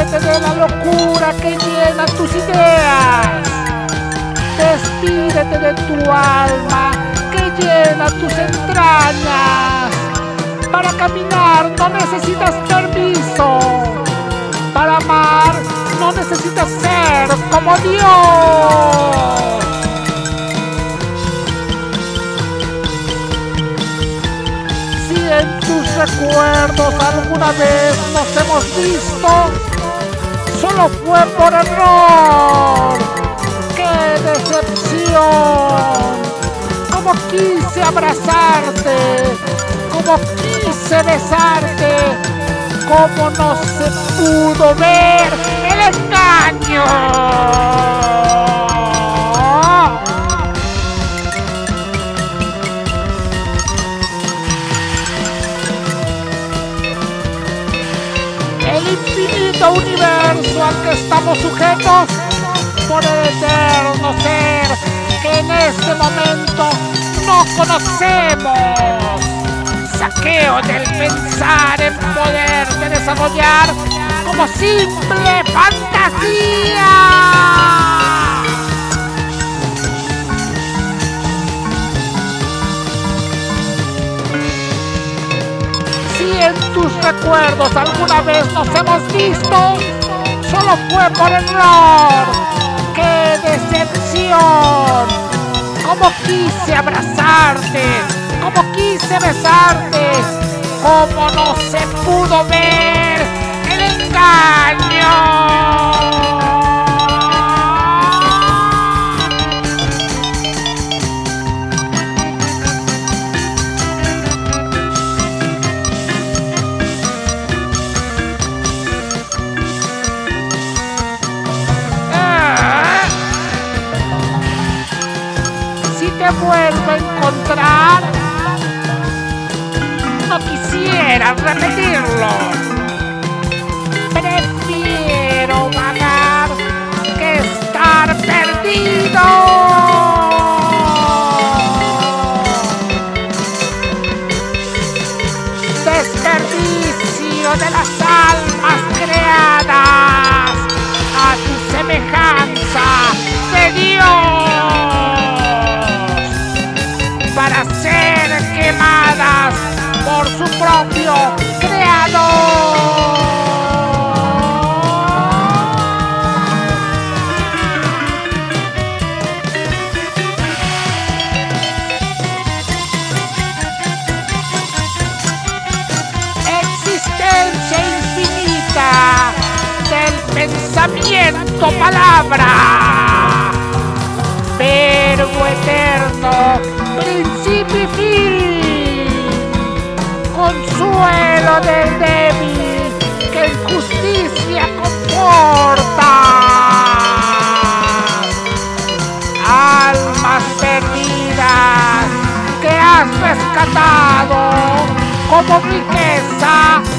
Despídete de la locura que llena tus ideas. Despídete de tu alma que llena tus entrañas. Para caminar no necesitas permiso. Para amar no necesitas ser como Dios. Si en tus recuerdos alguna vez nos hemos visto, solo fue por error. ¡Qué decepción! Como quise abrazarte, como quise besarte, como no se pudo ver el engaño. El infinito universo al que estamos sujetos por el eterno ser que en este momento no conocemos. Saqueo del pensar en poder de desarrollar como simple fantasía. Si en tus recuerdos alguna vez nos hemos visto, solo fue por error. ¡Qué decepción! Como quise abrazarte, como quise besarte, como no se pudo ver el engaño. Si te vuelvo a encontrar, no quisiera repetirlo. Prefiero vagar que estar perdido. Desperdicio de las almas creadas a tu semejanza de Dios, para ser quemadas por su propio creador. Existencia infinita del pensamiento palabra, verbo eterno, principio y fin, consuelo del débil que injusticia comporta, almas perdidas que has rescatado como riqueza